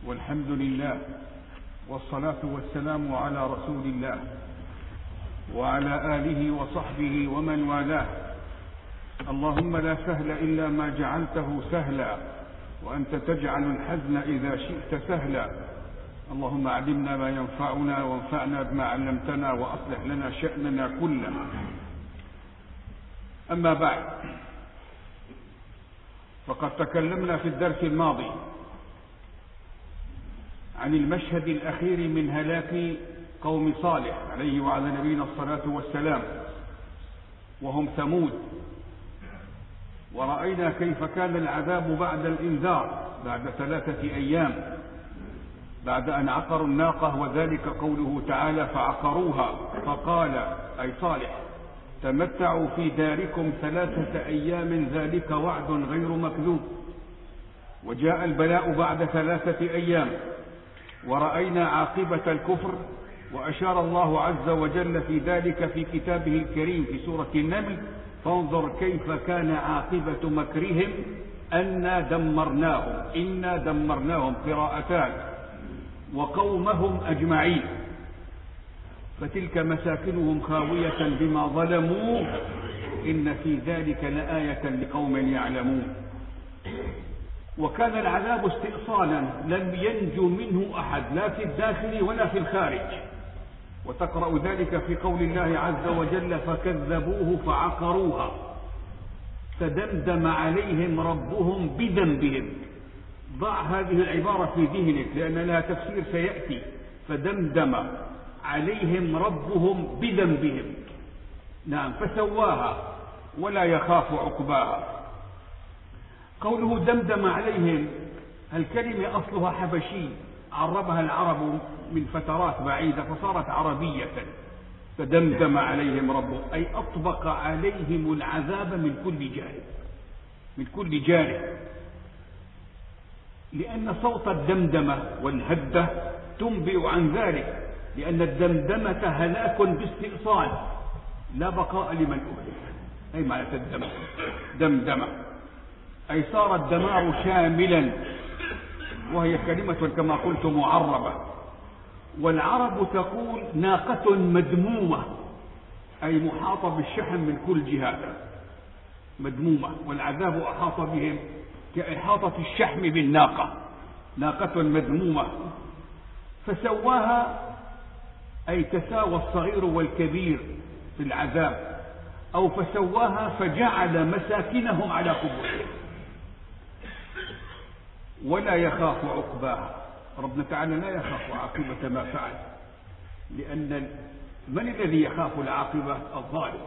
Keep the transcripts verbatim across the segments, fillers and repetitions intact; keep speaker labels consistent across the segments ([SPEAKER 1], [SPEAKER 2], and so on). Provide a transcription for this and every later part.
[SPEAKER 1] والحمد لله، والصلاة والسلام على رسول الله وعلى آله وصحبه ومن والاه. اللهم لا سهل إلا ما جعلته سهلا، وأنت تجعل الحزن إذا شئت سهلا. اللهم علمنا ما ينفعنا وانفعنا بما علمتنا وأصلح لنا شأننا كله. أما بعد، فقد تكلمنا في الدرس الماضي عن المشهد الأخير من هلاك قوم صالح عليه وعلى نبينا الصلاة والسلام، وهم ثمود، ورأينا كيف كان العذاب بعد الإنذار بعد ثلاثة أيام بعد أن عقروا الناقة، وذلك قوله تعالى فعقروها فقال أي صالح تمتعوا في داركم ثلاثة أيام ذلك وعد غير مكذوب. وجاء البلاء بعد ثلاثة أيام، ورأينا عاقبة الكفر، وأشار الله عز وجل في ذلك في كتابه الكريم في سورة النمل فانظر كيف كان عاقبة مكرهم أنا دمرناهم إنا دمرناهم قراءتان وقومهم أجمعين، فتلك مساكنهم خاوية بما ظلموا إن في ذلك لآية لقوم يعلمون. وكان العذاب استئصالا لم ينجو منه أحد لا في الداخل ولا في الخارج، وتقرأ ذلك في قول الله عز وجل فكذبوه فعقروها فدمدم عليهم ربهم بذنبهم. ضع هذه العبارة في ذهنك لأن لها تفسير سيأتي. فدمدم عليهم ربهم بذنبهم، نعم، فسواها ولا يخاف عقباها. قوله دمدم عليهم، الكلمة أصلها حبشي عربها العرب من فترات بعيدة فصارت عربية. فدمدم عليهم ربهم أي أطبق عليهم العذاب من كل جانب من كل جانب لأن صوت الدمدمة والهدة تنبئ عن ذلك، لأن الدمدمة هلاك باستئصال لا بقاء لمن أهلك. أي معنى الدمدمة دمدمة أي صار الدمار شاملا، وهي كلمة كما قلت معربة. والعرب تقول ناقة مدمومة أي محاطة بالشحم من كل جهة، مدمومة، والعذاب أحاط بهم كإحاطة الشحم بالناقة، ناقة مدمومة. فسواها أي تساوى الصغير والكبير في العذاب، أو فسواها فجعل مساكنهم على قبورهم ولا يخاف عقباها. ربنا تعالى لا يخاف عاقبة ما فعل، لأن من الذي يخاف العاقبة؟ الظالم.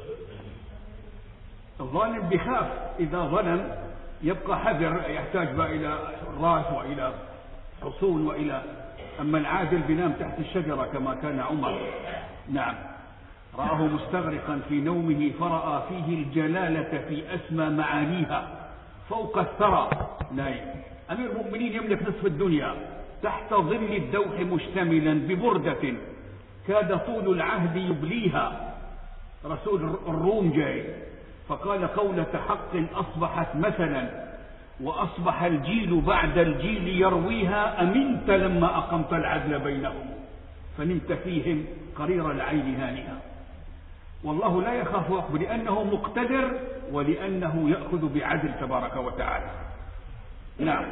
[SPEAKER 1] الظالم بخاف إذا ظلم يبقى حذر، يحتاج بقى إلى راس وإلى حصون وإلى. أما العادل بنام تحت الشجرة كما كان عمر، نعم، رآه مستغرقا في نومه فرأى فيه الجلالة في أسمى معانيها فوق الثرى نايم. أمير المؤمنين يملك نصف الدنيا تحت ظل الدوح مشتملا ببردة كاد طول العهد يبليها. رسول الروم جاي فقال قولة حق أصبحت مثلا، وأصبح الجيل بعد الجيل يرويها أمنت لما أقمت العدل بينهم فنمت فيهم قرير العين هانئا. والله لا يخاف عقبه لأنه مقتدر ولأنه يأخذ بعدل تبارك وتعالى. نعم،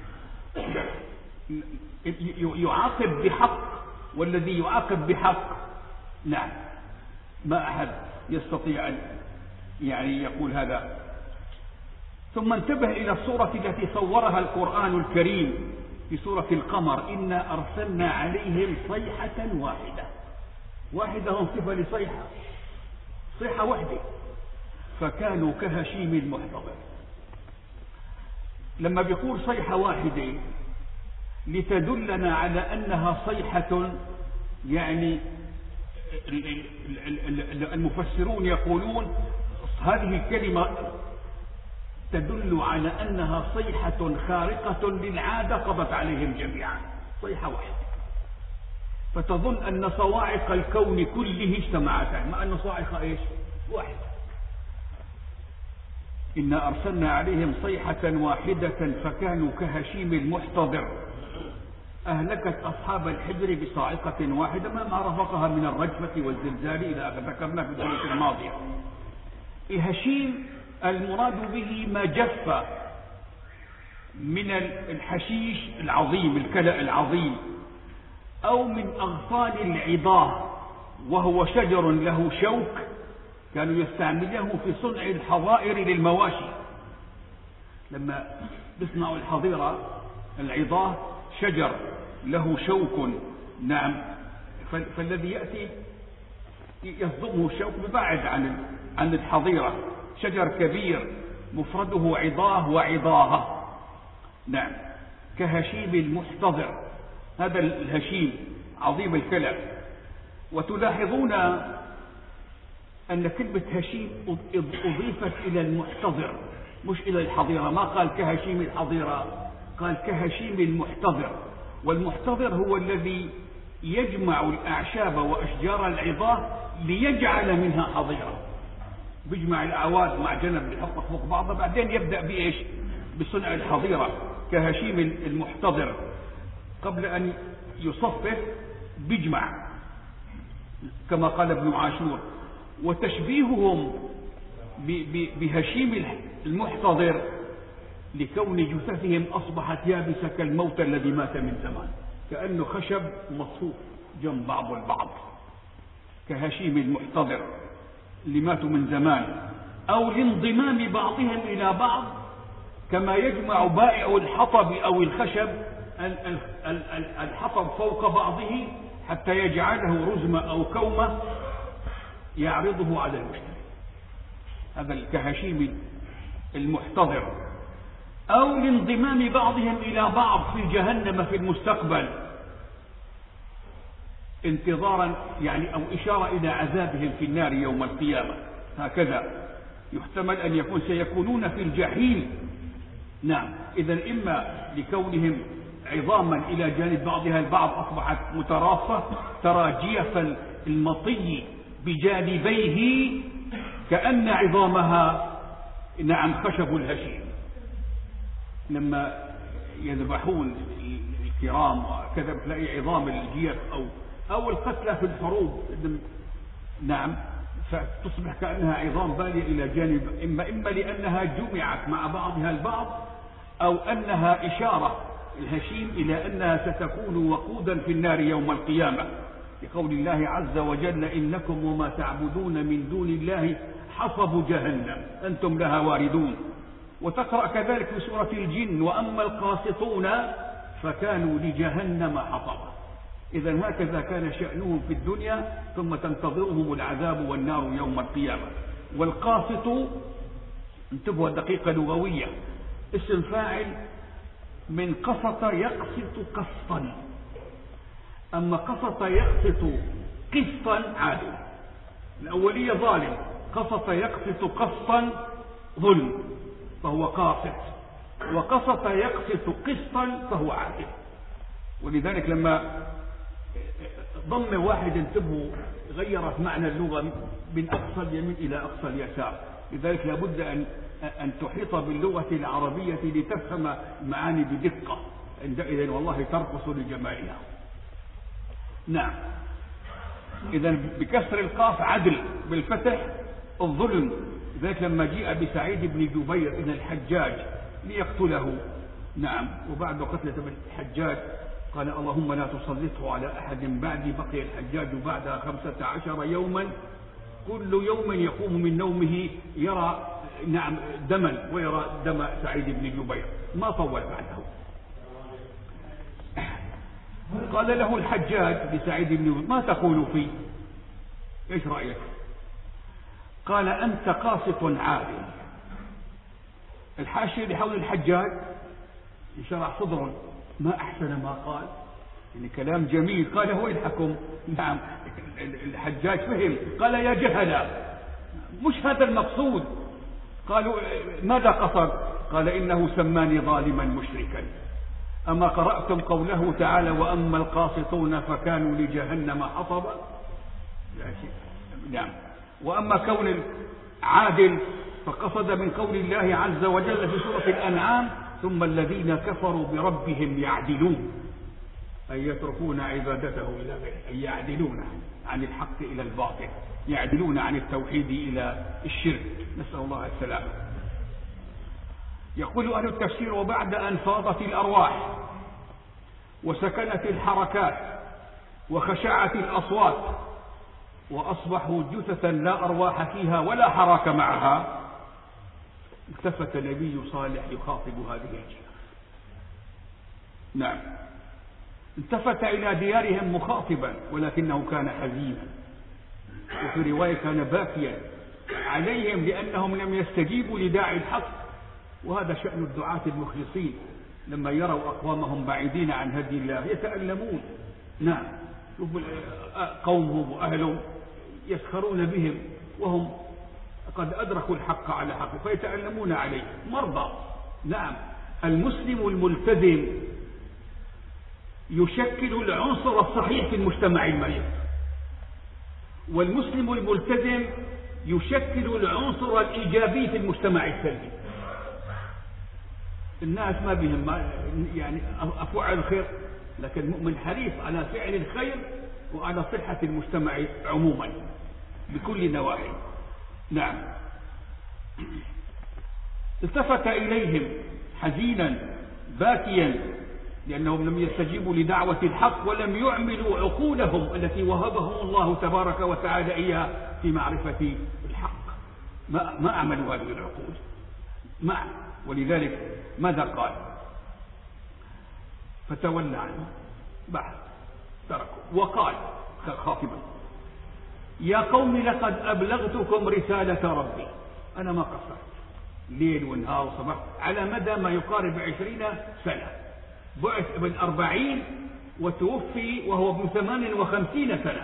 [SPEAKER 1] يعاقب بحق، والذي يعاقب بحق نعم ما أحد يستطيع أن يعني يقول هذا. ثم انتبه إلى الصورة التي صورها القرآن الكريم في سورة القمر إنا أرسلنا عليهم صيحة واحدة. واحدة هم صفة لصيحة، صيحة واحدة، فكانوا كهشيم المحتضر. لما بيقول صيحة واحدة لتدلنا على أنها صيحة، يعني المفسرون يقولون هذه الكلمة تدل على أنها صيحة خارقة للعادة قضت عليهم جميعا، صيحة واحدة، فتظن أن صواعق الكون كله اجتمعتا، مع أن صاعقة إيش؟ واحدة. إنا أرسلنا عليهم صيحة واحدة فكانوا كهشيم المحتضر. أهلكت أصحاب الحجر بصاعقة واحدة ما رافقها من الرجفة والزلزال إلى أن ذكرنا في الدروس الماضية. الهشيم المراد به ما جف من الحشيش العظيم، الكلأ العظيم، أو من أغصان العضاه، وهو شجر له شوك كانوا يستعملونه في صنع الحظائر للمواشي. لما يصنعوا الحظيرة العضاه شجر له شوك، نعم، فالذي يأتي يصدمه الشوك ببعد عن عن الحظيرة، شجر كبير مفرده عضاه وعضاها، نعم، كهشيم المحتضر. هذا الهشيم عظيم الكلى. وتلاحظون أن كلمة هشيم أضيفت إلى المحتضر مش إلى الحظيرة، ما قال كهشيم الحظيرة، قال كهشيم المحتضر. والمحتضر هو الذي يجمع الأعشاب وأشجار العظاه ليجعل منها حظيرة، بيجمع الأعواد مع جنب بيحطها فوق بعضها، بعدين يبدأ بإيش؟ بصنع الحظيرة. كهشيم المحتضر قبل أن يصفف بيجمع، كما قال ابن عاشور. وتشبيههم بهشيم المحتضر لكون جثثهم أصبحت يابسة كالموت الذي مات من زمان، كأنه خشب مصفوف جنب بعض البعض، كهشيم المحتضر اللي ماتوا من زمان. أو لانضمام بعضهم إلى بعض كما يجمع بائع الحطب أو الخشب الحطب فوق بعضه حتى يجعله رزمة أو كومة يعرضه على المشتري، هذا كهشيم المحتضر. أو لانضمام بعضهم إلى بعض في جهنم في المستقبل، انتظارا يعني أو إشارة إلى عذابهم في النار يوم القيامة. هكذا يحتمل أن يكون سيكونون في الجحيم، نعم. إذن إما لكونهم عظاما إلى جانب بعضها البعض أصبحت مترافة، ترى جيف المطي بجانبيه كأن عظامها، نعم، خشب الهشيم. لما يذبحون الكرام كذا تلاقي عظام الجيف أو أو القتلى في الحروب، نعم، فتصبح كأنها عظام بالية إلى جانب، إما إما لأنها جمعت مع بعضها البعض، أو أنها إشارة الهشيم إلى أنها ستكون وقودا في النار يوم القيامة، لقول الله عز وجل: إنكم وما تعبدون من دون الله حصب جهنم أنتم لها واردون. وتقرأ كذلك في سورة الجن: وأما القاسطون فكانوا لجهنم حطبا. إذن هكذا كان شأنهم في الدنيا، ثم تنتظرهم العذاب والنار يوم القيامة. والقاسط، انتبهوا الدقيقة لغوية، اسم فاعل من قسط يقسط قسطا، أما قسط يقسط قسطا عادل، الأولية ظالم، قسط يقسط قسطا ظلم فهو قاسط، وقسط يقسط قسطا فهو عادل. ولذلك لما ضم واحد، انتبهوا، غيرت معنى اللغة من أقصى اليمين إلى أقصى اليسار. لذلك لابد أن أن تحيط باللغة العربية لتفهم المعاني بدقة، عندئذ والله ترقص لجمالها. نعم. إذا بكسر القاف عدل، بالفتح الظلم. ذلك لما جاء بسعيد بن جبير إلى الحجاج ليقتله، نعم، وبعد قتلة الحجاج قال: اللهم لا تسلطه على أحد بعدي. بقي الحجاج بعدها خمسة عشر يوما، كل يوم يقوم من نومه يرى، نعم، دما، ويرى دم سعيد بن جبير، ما طول بعده. قال له الحجاج لسعيد بن جبير: ما تقول فيه؟ ايش رأيك؟ قال: أنت قاسط عادل. الحاشية لحول الحجاج شرح صدره، ما أحسن ما قال، يعني كلام جميل. قال: هو يلحكم؟ نعم. الحجاج فهم، قال: يا جهلا، مش هذا المقصود. قالوا: ماذا قصد؟ قال: إنه سماني ظالما مشركا. أما قرأتم قوله تعالى: وأما القاسطون فكانوا لجهنم حطبا؟ نعم. وأما كون عادل فقصد من قول الله عز وجل في سورة الأنعام: ثم الذين كفروا بربهم يعدلون. أن يتركون عبادته إلى غيره، أن يعدلون عن الحق إلى الباطل، يعدلون عن التوحيد إلى الشرك، نسأل الله السلامة. يقول أهل التفسير: وبعد أن فاضت الأرواح وسكنت الحركات وخشعت الأصوات وأصبحوا جثثا لا أرواح فيها ولا حراك معها، التفت النبي صالح يخاطب هذه الجيرة. نعم، التفت إلى ديارهم مخاطبا، ولكنه كان حزينا، وفي رواية كان باكيا عليهم لأنهم لم يستجيبوا لداعي الحق. وهذا شأن الدعاة المخلصين، لما يروا أقوامهم بعيدين عن هدي الله يتألمون. نعم، قومهم وأهلهم يسخرون بهم وهم قد أدركوا الحق على حق، فيتألمون عليه مرضى. نعم، المسلم الملتزم يشكل العنصر الصحيح في المجتمع المريض، والمسلم الملتزم يشكل العنصر الإيجابي في المجتمع السلبي. الناس ما بهم ما يعني أفعل الخير، لكن المؤمن حريص على فعل الخير وعلى صحة المجتمع عموما بكل نواحي. نعم، التفت إليهم حزينا باكيا لأنهم لم يستجيبوا لدعوة الحق ولم يعملوا عقولهم التي وهبهم الله تبارك وتعالى إياها في معرفة الحق. ما, ما أعملوا هذه العقول ما. ولذلك ماذا قال؟ فتولى عنه بعد تركوا وقال خاطبا: يا قوم لقد أبلغتكم رسالة ربي. أنا ما قصرت ليل ونهار وصباح على مدى ما يقارب عشرين سنة. بعث ابن أربعين وتوفي وهو ابن ثمان وخمسين سنة.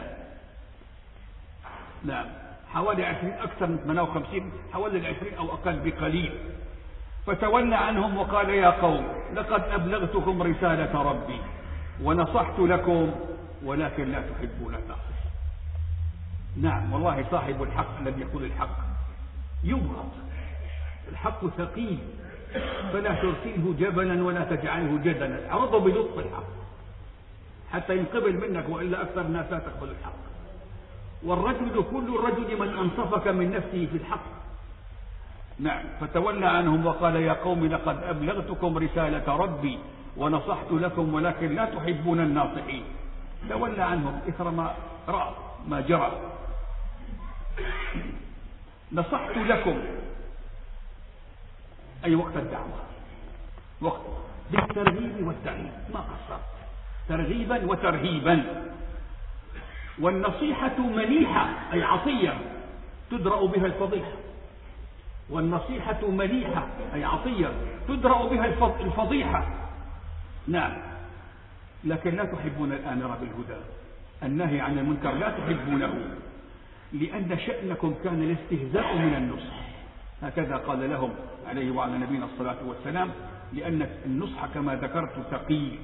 [SPEAKER 1] نعم، حوالي عشرين، أكثر من ثمانية وخمسين، حوالي العشرين أو أقل بقليل. فتولى عنهم وقال: يا قوم لقد أبلغتكم رسالة ربي ونصحت لكم ولكن لا تحبون الناصح. نعم، والله صاحب الحق الذي يقول الحق يبغض. الحق ثقيل، فلا ترسله جبلا ولا تجعله جدلا، عرضه بلطف الحق حتى ينقبل منك، وإلا أكثر الناس لا تقبل الحق. والرجل كل الرجل من أنصفك من نفسه في الحق. نعم، فتولى عنهم وقال: يا قوم لقد أبلغتكم رسالة ربي ونصحت لكم ولكن لا تحبون الناصحين. تولى عنهم إثر ما رأى ما جرى. نصحت لكم أي وقت الدعوة، وقت بالترغيب والترهيب، ما قصرت، ترغيبا وترهيبا. والنصيحة مليحة أي عطية تدرأ بها الفضيحة، والنصيحة مليحة أي عطية تدرأ بها الفضيحة. نعم، لكن لا تحبون الآمر بالهدى، النهي عن المنكر لا تحبونه، لأن شأنكم كان الاستهزاء من النصح. هكذا قال لهم عليه وعلى نبينا الصلاة والسلام، لأن النصح كما ذكرت ثقيل،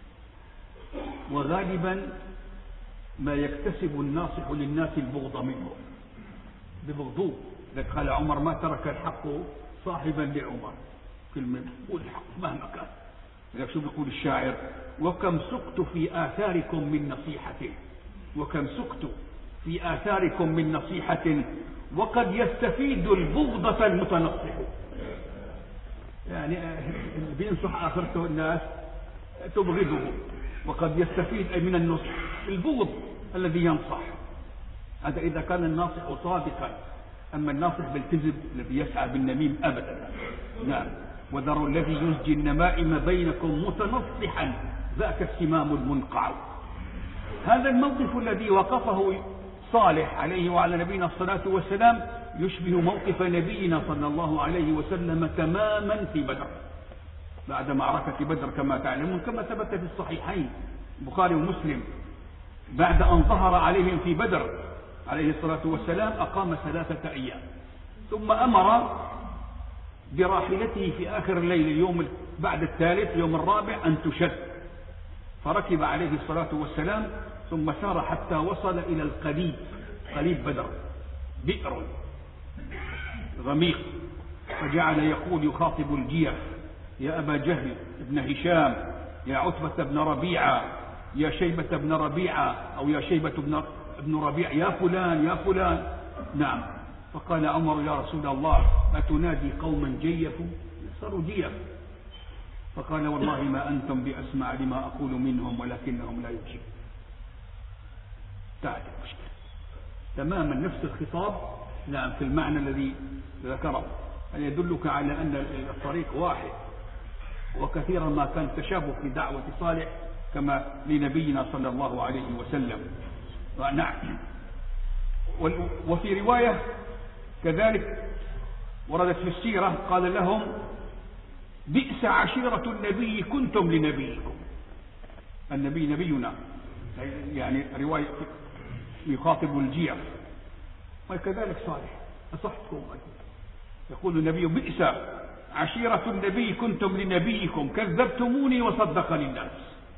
[SPEAKER 1] وغالبا ما يكتسب الناصح للناس البغض منه ببغضوه. لذلك قال عمر: ما ترك الحق صاحبا لعمر، كلمة قول الحق مهما كان. لذلك شو بيقول الشاعر: وكم سقت في آثاركم من نصيحة، وكم سقت في آثاركم من نصيحة وقد يستفيد البغضة المتنصح. يعني بينصح آخرته الناس تبغضه، وقد يستفيد من النصح البغض الذي ينصح. هذا إذا كان الناصح صادقا. أما الناصح بالكذب الذي يسعى بالنميم أبدا. نعم، وذروا الذي يزجي النمائم بينكم متنصحا ذاك السمام المنقع. هذا الموقف الذي وقفه صالح عليه وعلى نبينا الصلاة والسلام يشبه موقف نبينا صلى الله عليه وسلم تماما في بدر، بعد معركة بدر كما تعلمون، كما ثبت في الصحيحين البخاري ومسلم. بعد أن ظهر عليهم في بدر عليه الصلاة والسلام أقام ثلاثة أيام، ثم أمر براحلته في آخر الليل اليوم بعد الثالث يوم الرابع أن تشد، فركب عليه الصلاة والسلام ثم سار حتى وصل إلى القليب، قليب بدر، بئر غميق، فجعل يقول يخاطب الجيف: يا أبا جهل ابن هشام، يا عتبة بن ربيعة، يا شيبة بن ربيعة أو يا شيبة بن ابن ربيع يا فلان يا فلان. نعم. فقال عمر يا رسول الله أتنادي قوما جيفوا؟ صاروا جيف. فقال والله ما أنتم بأسمع لما أقول منهم ولكنهم لا يجيبون. تعال المشكلة تماما نفس الخطاب. نعم في المعنى الذي ذكره أن يدلك على أن الطريق واحد، وكثيرا ما كان تشابه في دعوة صالح كما لنبينا صلى الله عليه وسلم. نعم. وفي رواية كذلك وردت في السيرة قال لهم بئس عشيرة النبي كنتم لنبيكم. النبي نبينا، يعني رواية يخاطب الجيف. وكذلك صالح أصحتكم يقول النبي بئس عشيرة النبي كنتم لنبيكم كذبتموني وصدقني الناس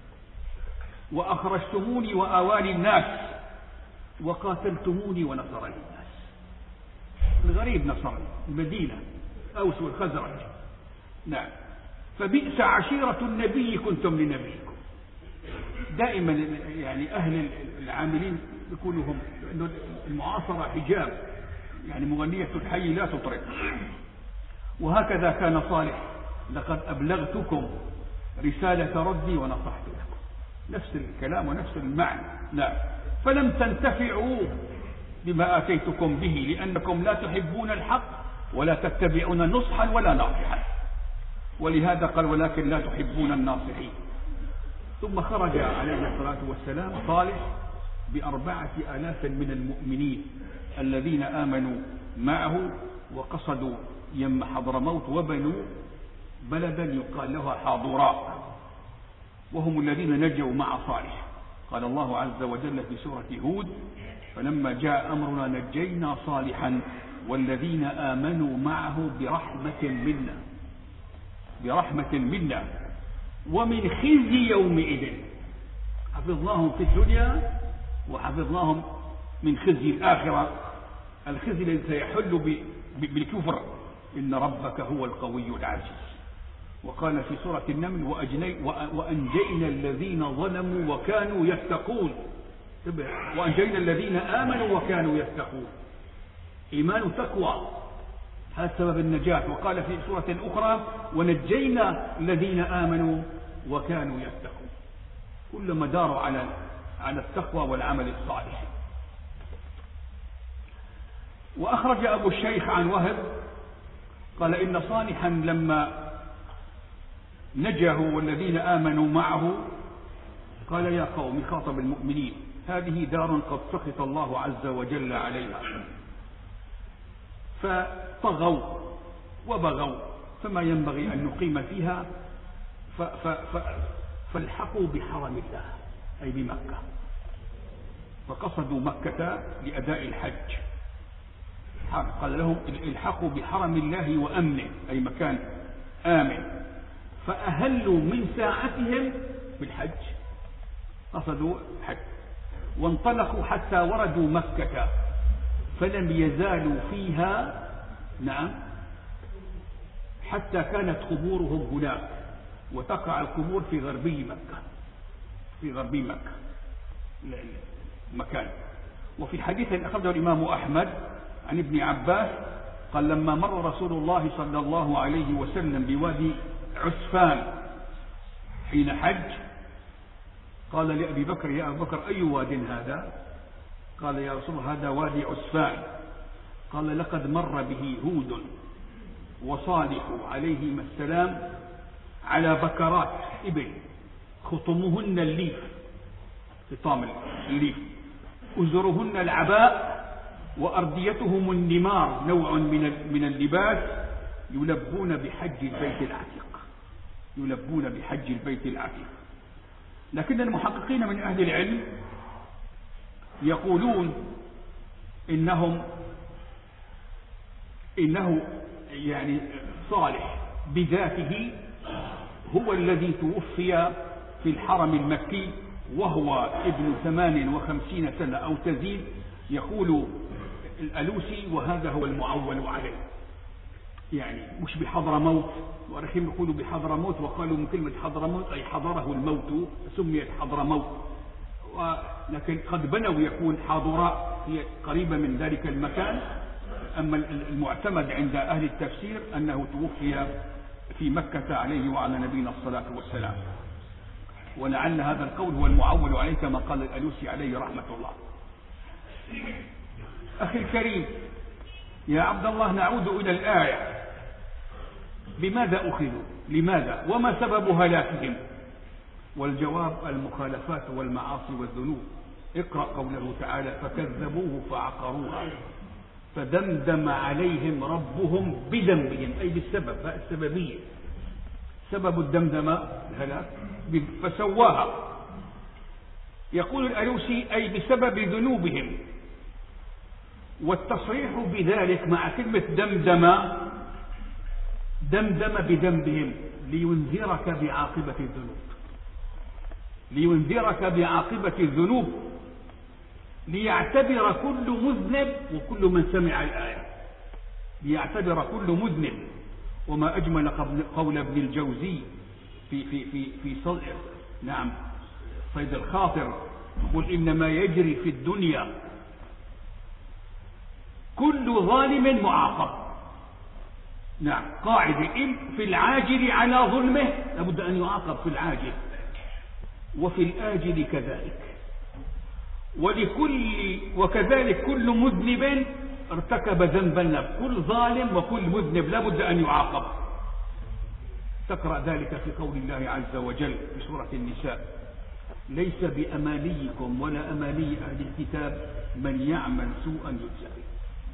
[SPEAKER 1] وأخرجتموني وآواني الناس وقاتلتموني ونصرني الناس. الغريب نصرني المدينة أوس والخزرج. نعم. فبئس عشيرة النبي كنتم لنبيكم. دائما يعني أهل العاملين يقولوا هم أنه المعاصرة حجاب، يعني مغنية الحي لا تطرق. وهكذا كان صالح لقد أبلغتكم رسالة ربي ونصحت لكم. نفس الكلام ونفس المعنى. نعم. فلم تنتفعوا بما آتيتكم به لأنكم لا تحبون الحق ولا تتبعون نصحا ولا ناصحا، ولهذا قال ولكن لا تحبون الناصحين. ثم خرج عليه الصلاة والسلام صالح بأربعة آلاف من المؤمنين الذين آمنوا معه وقصدوا يم حضرموت وبنوا بلدا يقال لها حاضراء، وهم الذين نجوا مع صالح. قال الله عز وجل في سورة هود فلما جاء أمرنا نجينا صالحا والذين آمنوا معه برحمة منا برحمة منا ومن خزي يومئذ. حفظناهم في الدنيا وحفظناهم من خزي الآخرة، الخزي الذي سيحل بالكفر. إن ربك هو القوي العزيز. وقال في سورة النمل وأنجينا الذين ظلموا وكانوا يتقون. وأنجينا الذين آمنوا وكانوا يتقون. إيمان تقوى هذا سبب النجاة. وقال في سورة أخرى ونجينا الذين آمنوا وكانوا يتقون. كلما داروا على على التقوى والعمل الصالح. وأخرج أبو الشيخ عن وهب قال إن صالحا لما نجاه والذين آمنوا معه قال يا قوم خاطب المؤمنين هذه دار قد سخط الله عز وجل عليها فطغوا وبغوا فما ينبغي أن نقيم فيها ف ف ف فالحقوا بحرم الله أي بمكة. فقصدوا مكة لأداء الحج. قال لهم الحقوا بحرم الله وأمنه أي مكان آمن. فأهلوا من ساعتهم بالحج قصدوا حج وانطلقوا حتى وردوا مكة فلم يزالوا فيها. نعم. حتى كانت قبورهم هناك وتقع القبور في غربي مكة في غربي مكة مكان. وفي حديث أخرجه الإمام أحمد عن ابن عباس قال لما مر رسول الله صلى الله عليه وسلم بوادي عسفان حين حج قال لأبي بكر يا أبو بكر أي واد هذا؟ قال يا رسول الله هذا وادي عسفان. قال لقد مر به هود وصالح عليهما السلام على بكرات إبل خطمهن الليف خطام الليف أزرهن العباء وأرديتهم النمار نوع من من اللباس يلبون بحج البيت العتيق يلبون بحج البيت العتيق. لكن المحققين من أهل العلم يقولون إنهم إنه يعني صالح بذاته هو الذي توفي في الحرم المكي وهو ابن ثمان وخمسين سنة أو تزيد. يقول الألوسي وهذا هو المعول عليه
[SPEAKER 2] يعني مش بحضرموت، ولكن يقولوا بحضرموت، وقالوا من كلمة حضرموت أي حضره الموت سميت حضرموت، ولكن قد بنوا يكون حاضراء هي قريبة من ذلك المكان. أما المعتمد عند أهل التفسير أنه توفي في مكة عليه وعلى نبينا الصلاة والسلام، ولعل هذا القول هو المعول عليه كما قال الألوسي عليه رحمة الله. أخي الكريم يا عبد الله، نعود إلى الآية. بماذا أخذوا؟ لماذا؟ وما سبب هلاكهم؟ والجواب المخالفات والمعاصي والذنوب. اقرأ قوله تعالى: فكذبوه فعقروها فدمدم عليهم ربهم بذنبهم، أي بالسبب، السببية، سبب الدمدمة الهلاك فسواها. يقول الألوسي: أي بسبب ذنوبهم. والتصريح بذلك مع كلمة دمدم، دمدم بذنبهم لينذرك بعاقبة الذنوب، لينذرك بعاقبة الذنوب، ليعتبر كل مذنب وكل من سمع الآية، ليعتبر كل مذنب. وما أجمل قول ابن الجوزي في في في في صيد نعم صيد الخاطر، يقول: إنما يجري في الدنيا كل ظالم معاقب. نعم، قاعدة: إن في العاجل على ظلمه لابد أن يعاقب في العاجل، وفي الآجل كذلك، ولكل وكذلك كل مذنب ارتكب ذنبا، كل ظالم وكل مذنب لابد أن يعاقب. تقرأ ذلك في قول الله عز وجل في سورة النساء: ليس بأمانيكم ولا أماني أهل الكتاب من يعمل سوءا يجزى به.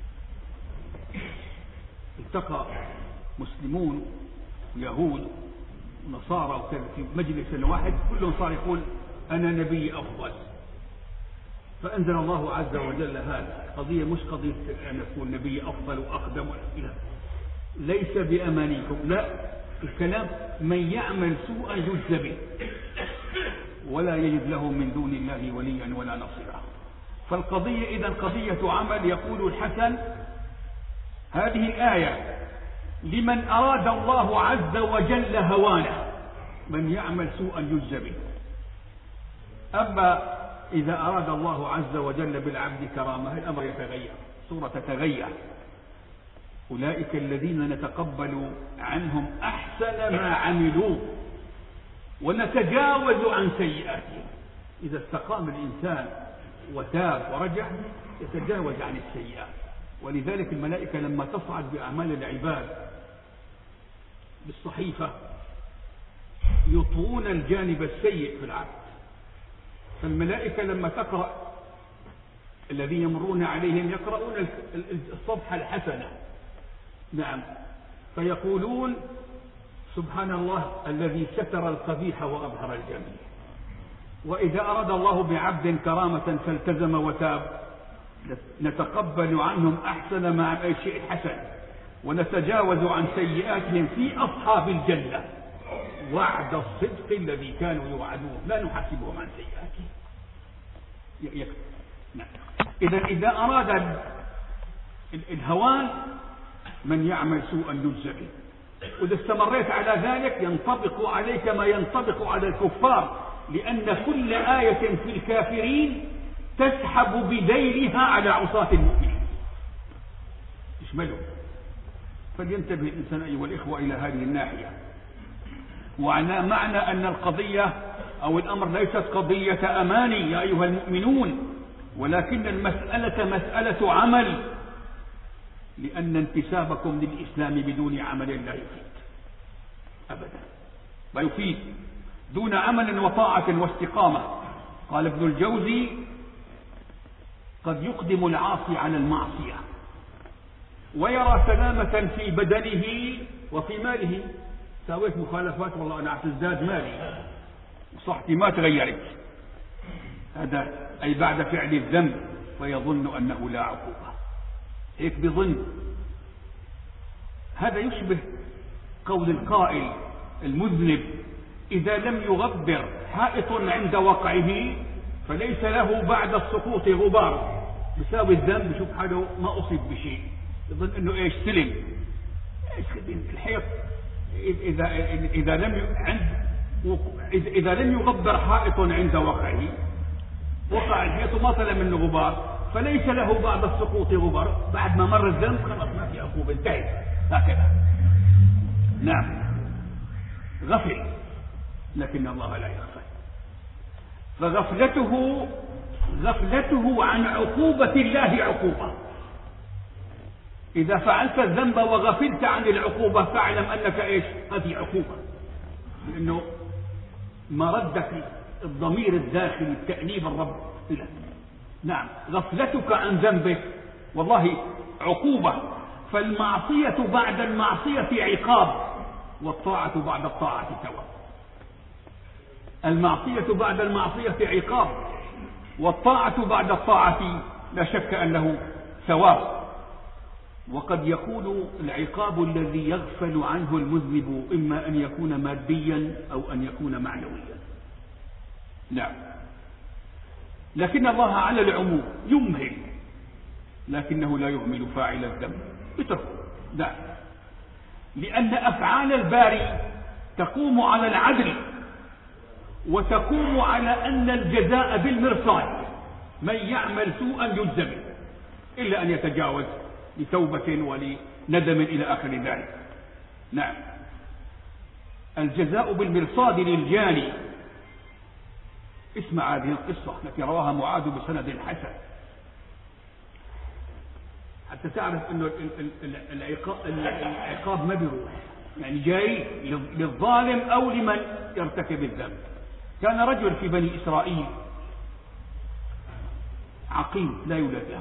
[SPEAKER 2] التقى مسلمون ويهود ونصارى في مجلس واحد، كلهم صار يقول: أنا نبي أفضل. فأنزل الله عز وجل هذا قضية، مش قضية أن أكون نبي أفضل وأقدم، لا، ليس بأمانيكم، لا، الكلام من يعمل سوءا يجزى به ولا يجد له من دون الله وليا ولا نصيرا. فالقضية إذن قضية عمل. يقول الحسن: هذه الآية لمن أراد الله عز وجل هوانه، من يعمل سوءا يجزى به. أما إذا أراد الله عز وجل بالعبد كرامة الأمر يتغير، صورة تتغير. أولئك الذين نتقبل عنهم أحسن ما عملوا ونتجاوز عن سيئاتهم. إذا استقام الإنسان وتاب ورجع يتجاوز عن السيئات. ولذلك الملائكة لما تصعد بأعمال العباد بالصحيفة يطوون الجانب السيء في العبد. فالملائكة لما تقرأ الذين يمرون عليهم يقرؤون الصفحة الحسنة، نعم، فيقولون: سبحان الله الذي ستر القبيح وأظهر الجميل. وإذا أراد الله بعبد كرامة فالتزم وتاب نتقبل عنهم أحسن ما أي شيء حسن ونتجاوز عن سيئاتهم في أصحاب الجنة وعد الصدق الذي كانوا يوعدون لا نحاسبهم عن سيئاتهم. إذا إذا أراد الهوان من يعمل سوءا يجزى به. وإذا استمريت على ذلك ينطبق عليك ما ينطبق على الكفار، لأن كل آية في الكافرين تسحب بذيلها على عصاة المؤمنين تشمله. فلينتبه الإنسان أيها الإخوة إلى هذه الناحية. وعلى معنى أن القضية أو الأمر ليست قضية أماني يا أيها المؤمنون، ولكن المسألة مسألة عمل، لأن انتسابكم للإسلام بدون عمل لا يفيد أبدا، لا يفيد دون عمل وطاعة واستقامة. قال ابن الجوزي: قد يقدم العاصي على المعصية ويرى سلامة في بدنه وفي ماله. سويت مخالفات، والله أنا أعتزداد مالي وصحتي ما تغيرت، هذا أي بعد فعل الذنب، فيظن أنه لا عقوبة، هيك بظن. هذا يشبه قول القائل: المذنب إذا لم يغبر حائط عند وقعه فليس له بعد السقوط غبار. بساوي الذنب بشوف حاله ما أصيب بشيء، يظن أنه إيش سلم. الحيط إذا إذا لم عند إذا لم يغبر حائط عند وقعه، وقع الحيط ما طلع منه غبار، فليس له بعد السقوط غبار، بعد ما مر الذنب خلاص ما في عقوبة، انتهت هكذا. نعم، غفل لكن الله لا يغفل. فغفلته غفلته عن عقوبة الله عقوبة. إذا فعلت الذنب وغفلت عن العقوبة فاعلم أنك إيش؟ هذه عقوبة، لأنه مردك الضمير الداخلي تأنيب الرب لك. نعم، غفلتك عن ذنبك والله عقوبة. فالمعصية بعد المعصية عقاب، والطاعة بعد الطاعة ثواب. المعصية بعد المعصية عقاب، والطاعة بعد الطاعة لا شك أنه ثواب. وقد يكون العقاب الذي يغفل عنه المذنب إما أن يكون ماديا أو أن يكون معنويا. نعم، لكن الله على العموم يمهل، لكنه لا يهمل فاعل الذنب اتركه. نعم، لأن أفعال الباري تقوم على العدل، وتقوم على أن الجزاء بالمرصاد، من يعمل سوءا يجزى به إلا أن يتجاوز لتوبة ولندم إلى آخر ذلك. نعم، الجزاء بالمرصاد للجاني. اسمع هذه القصة التي رواها معاذ بسند حسن حتى تعرف أن العقاب ما بيروح، يعني جاي للظالم أو لمن يرتكب الذنب. كان رجل في بني إسرائيل عقيم لا يولد له،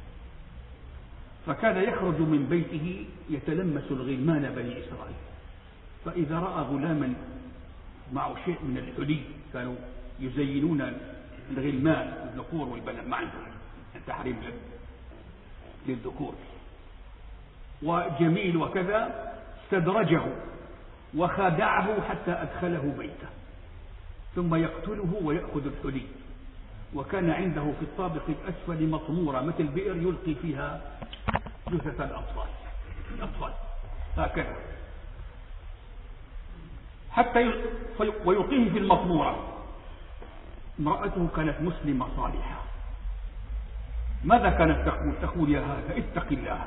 [SPEAKER 2] فكان يخرج من بيته يتلمس الغلمان بني إسرائيل، فإذا رأى غلاما معه شيء من الحلي، كانوا يزينون الغلمان الذكور والبنات، ما عندهم تحريم للذكور، وجميل وكذا، استدرجه وخادعه حتى أدخله بيته، ثم يقتله ويأخذ الحلي. وكان عنده في الطابق الأسفل مطمورة مثل بئر يلقي فيها جثث الأطفال الأطفال هكذا حتى ويلقيه في المطمورة. امرأته كانت مسلمة صالحة، ماذا كانت تقول؟ تقول يا هذا اتق الله،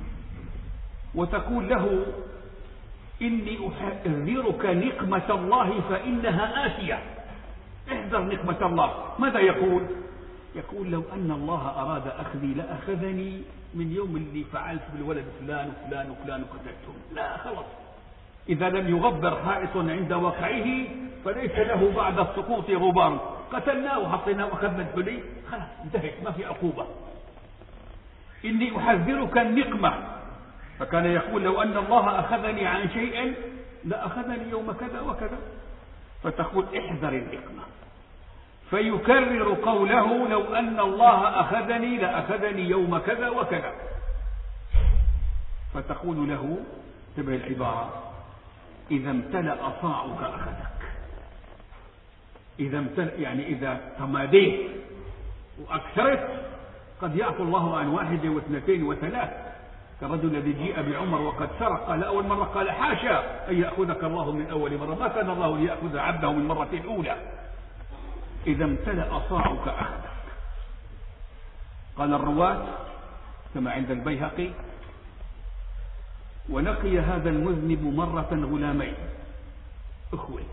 [SPEAKER 2] وتقول له إني أحذرك نقمة الله فإنها آتية، احذر نقمة الله. ماذا يقول؟ يقول لو أن الله أراد أخذي لأخذني من يوم اللي فعلت بالولد فلان وفلان وفلان وقتلتهم. لا خلص، إذا لم يغبر حائط عند وقعه فليس له بعد السقوط غبار، قتلناه وحطيناه وأخذنا الحلي، خلاص انتهت، ما في عقوبة. إني أحذرك النقمة، فكان يقول لو أن الله أخذني عن شيء لأخذني يوم كذا وكذا، فتقول احذر النقمة، فيكرر قوله لو أن الله أخذني لأخذني يوم كذا وكذا، فتقول له تبع العبارة إذا امتلأ صاعك أخذك. إذا امتلأ يعني إذا تماديت وأكثرت قد يعفو الله عن واحد واثنتين وثلاث، كالرجل الذي جيء بعمر وقد سرق، قال أول مرة قال حاشا أن يأخذك الله من أول مرة، ما كان الله ليأخذ عبده من مرة الأولى. إذا امتلأ صاعك أخذك. قال الرواة كما عند البيهقي ولقي هذا المذنب مرة غلامين أخوة،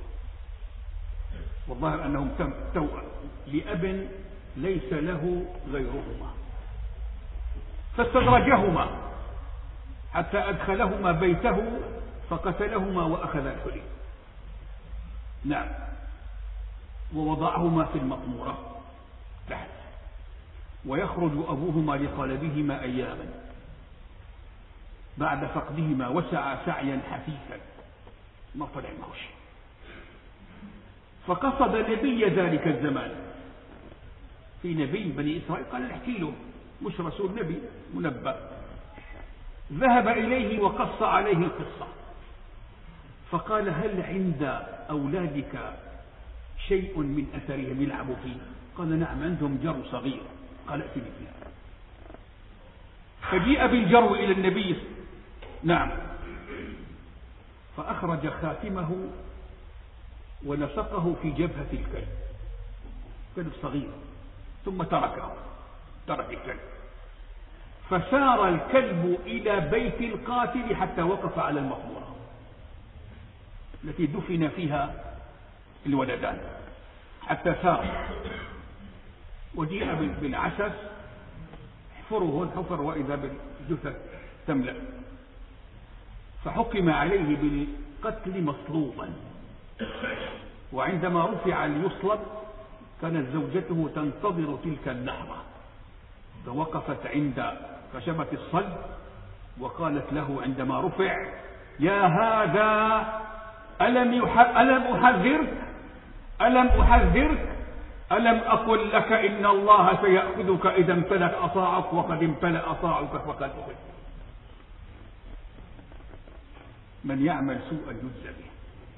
[SPEAKER 2] والله أنهم توأم لأب ليس له غيرهما، فاستدرجهما حتى أدخلهما بيته فقتلهما وأخذ الحلي. نعم، ووضعهما في المقمورة تحت، ويخرج أبوهما لطلبهما أياما بعد فقدهما، وسعى سعيا حثيثا ما طلع معه شيء. فقصد نبي ذلك الزمان، في نبي بني إسرائيل قال نحكي له، مش رسول، نبي منبأ، ذهب إليه وقص عليه القصة، فقال هل عند أولادك شيء من أثرهم يلعبوا فيه؟ قال نعم عندهم جرو صغير. قال ائتني فيه. فجيء بالجرو إلى النبي، نعم، فأخرج خاتمه ولصقه في جبهة الكلب، كلب صغير، ثم تركه ترك الكلب. فسار الكلب إلى بيت القاتل حتى وقف على المقبرة التي دفن فيها الولدان، حتى سار وجيء بالعسس حفره حفر وإذا بالجثث تملأ، فحكم عليه بالقتل مصلوبا. وعندما رفع ليصلب كانت زوجته تنتظر تلك اللحظة، فوقفت عند خشبة الصلب وقالت له عندما رفع: يا هذا ألم, يح... ألم أحذرك ألم أحذرك ألم أقل لك إن الله سيأخذك إذا امتلأ أصاعك، وقد امتلأ أصاعك فقد أخذ. من يعمل سوءا يجزى به.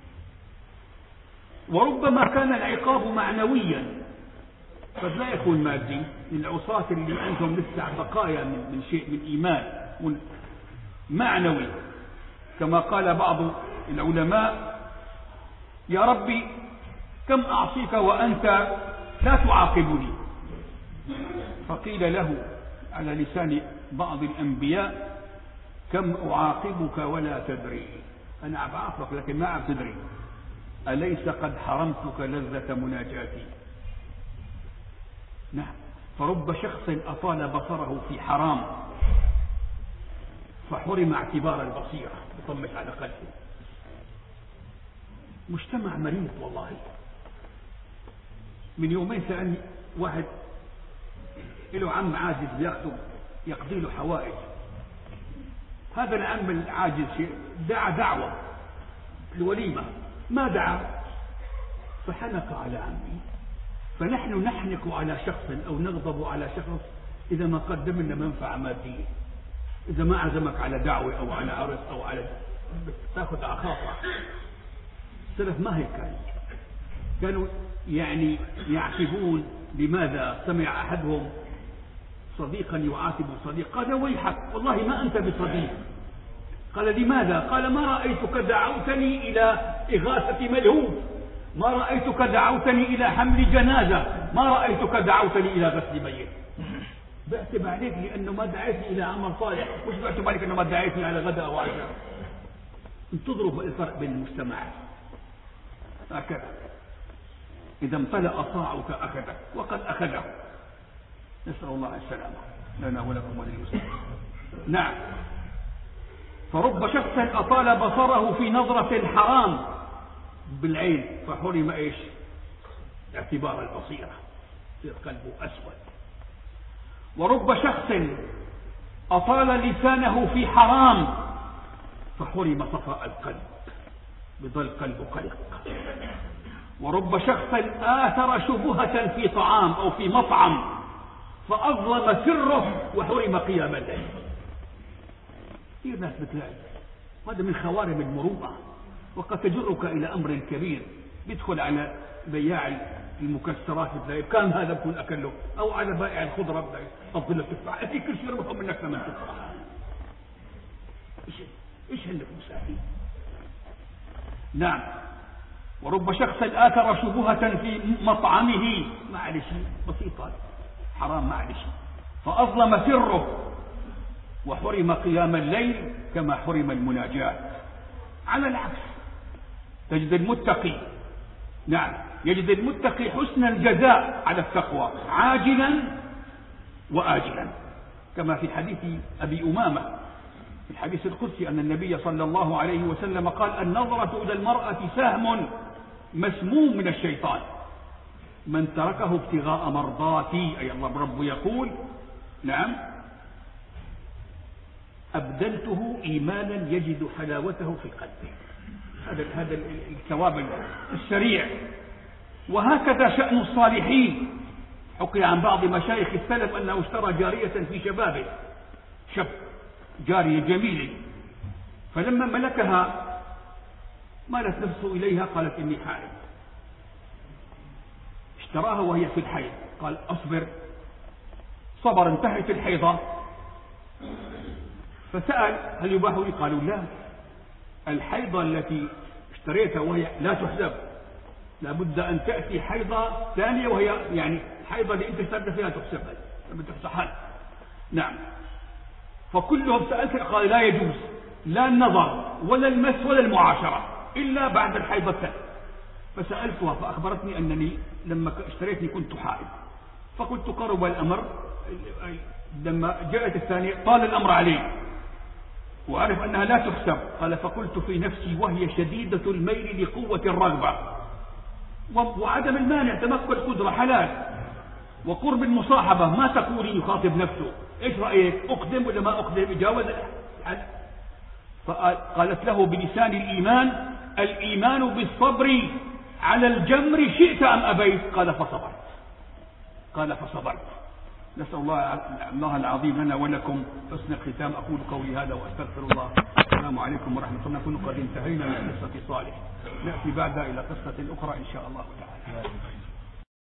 [SPEAKER 2] وربما كان العقاب معنويا قد لا يكون مادي، للعصاة اللي عندهم لسه بقايا من, من شيء من إيمان معنوي، كما قال بعض العلماء: يا ربي كم أعصيك وأنت لا تعاقبني. فقيل له على لسان بعض الأنبياء: كم أعاقبك ولا تدري. أنا بعاقبك لكن ما تدري. أليس قد حرمتك لذة مناجاتي؟ نعم. فرب شخص أطال بصره في حرام فحرم اعتبار البصيرة، بطمس على قلبه. مجتمع مريض والله. من يومين سألني واحد له عم عاجز بياخده يقضي له حوائج، هذا العم العاجز دعا دعوة الوليمة، ما دعا فحنق على عمي. فنحن نحنق على شخص أو نغضب على شخص إذا ما قدم لنا منفعة مادية، إذا ما عزمك على دعوة أو على عرس أو على تأخذ عخاطة. السلف ما هيك كانوا كانوا يعني يعتبون. لماذا سمع أحدهم صديقا يعاتب صديق قال: ويحك والله ما أنت بصديق. قال: لماذا؟ قال: ما رأيتك دعوتني إلى إغاثة ملهوف، ما رأيتك دعوتني إلى حمل جنازة، ما رأيتك دعوتني إلى غسل ميت. بعتب عليك لأنه ما دعيتني إلى عمل صالح، مش بعتب عليك أنه ما دعيتني على غداء أو عشاء. انتظروا الفرق بين المجتمعات هكذا. إذا امتلأ صاعك أخذك وقد أخذه. نسأل الله السلامة لنا ولكم وللمسلمين. نعم. فرب شخص أطال بصره في نظرة الحرام بالعين فحرم إيش؟ اعتبار البصيرة، يصير قلبه أسود. ورب شخص أطال لسانه في حرام فحرم صفاء القلب، بظل قلبه قلق. ورب شخص آثر شبهة في طعام أو في مطعم فأظلم سره وحرم قيام الليل. كثير ناس بتلاقي هذا من خوارم المروءة، وقد تجرك إلى أمر كبير. يدخل على بياع المكسرات بتلاقي كم هذا بكون أكله، أو على بائع الخضرة بتلاقي أفضل التفاح، أتي كل شيء ربحهم منك ثمن تفاح. إيش إيش هنك مساكين. نعم. ورب شخص آثر شبهة في مطعمه، معلش بسيطة حرام معلش، فأظلم سره وحرم قيام الليل كما حرم المناجاة. على العكس تجد المتقي، نعم يجد المتقي حسن الجزاء على التقوى عاجلا وآجلا، كما في حديث أبي أمامة في الحديث القدسي أن النبي صلى الله عليه وسلم قال: النظرة إلى المرأة سهم مسموم من الشيطان، من تركه ابتغاء مرضاتي، أي الله رب يقول نعم أبدلته إيمانا يجد حلاوته في قلبه. هذا هذا الثواب السريع. وهكذا شأن الصالحين. حكي عن بعض مشايخ السلف أنه اشترى جارية في شبابه، شاب جارية جميلة، فلما ملكها مالت نفسه إليها قالت: إني حائض. اشتراها وهي في الحيض، قال: أصبر. صبر، انتهت الحيضة، فسأل: هل يباح لي؟ قالوا: لا. الحيضة التي اشتريتها وهي لا تحسب، لابد أن تأتي حيضة ثانية وهي يعني الحيضة اللي أنت اشتريتها فيها تحسب، بتحسحان. نعم. فكلهم سألت قال لا يجوز لا النظر ولا المس ولا المعاشرة إلا بعد الحيضة الثانية. فسألتها فأخبرتني أنني لما اشتريتني كنت حائض، فقلت قرب الأمر، لما جاءت الثانية طال الأمر علي وأعرف أنها لا تحسب. قال فقلت في نفسي وهي شديدة الميل لقوة الرغبة وعدم المانع تمكن القدرة حلال وقرب المصاحبة، ما تقولي يخاطب نفسه إيش رأيك أقدم ولا ما أقدم؟ يجاوز الحد. فقالت له بلسان الإيمان الإيمان بالصبر على الجمر شئت أم أبيت؟ قال فصبرت. قال فصبرت. نسأل الله الله العظيم لنا ولكم حسن الختام. أقول قولي هذا وأستغفر الله. السلام عليكم ورحمة الله. نكون قد انتهينا من قصة صالح، نأتي بعدها إلى قصة أخرى إن شاء الله تعالى.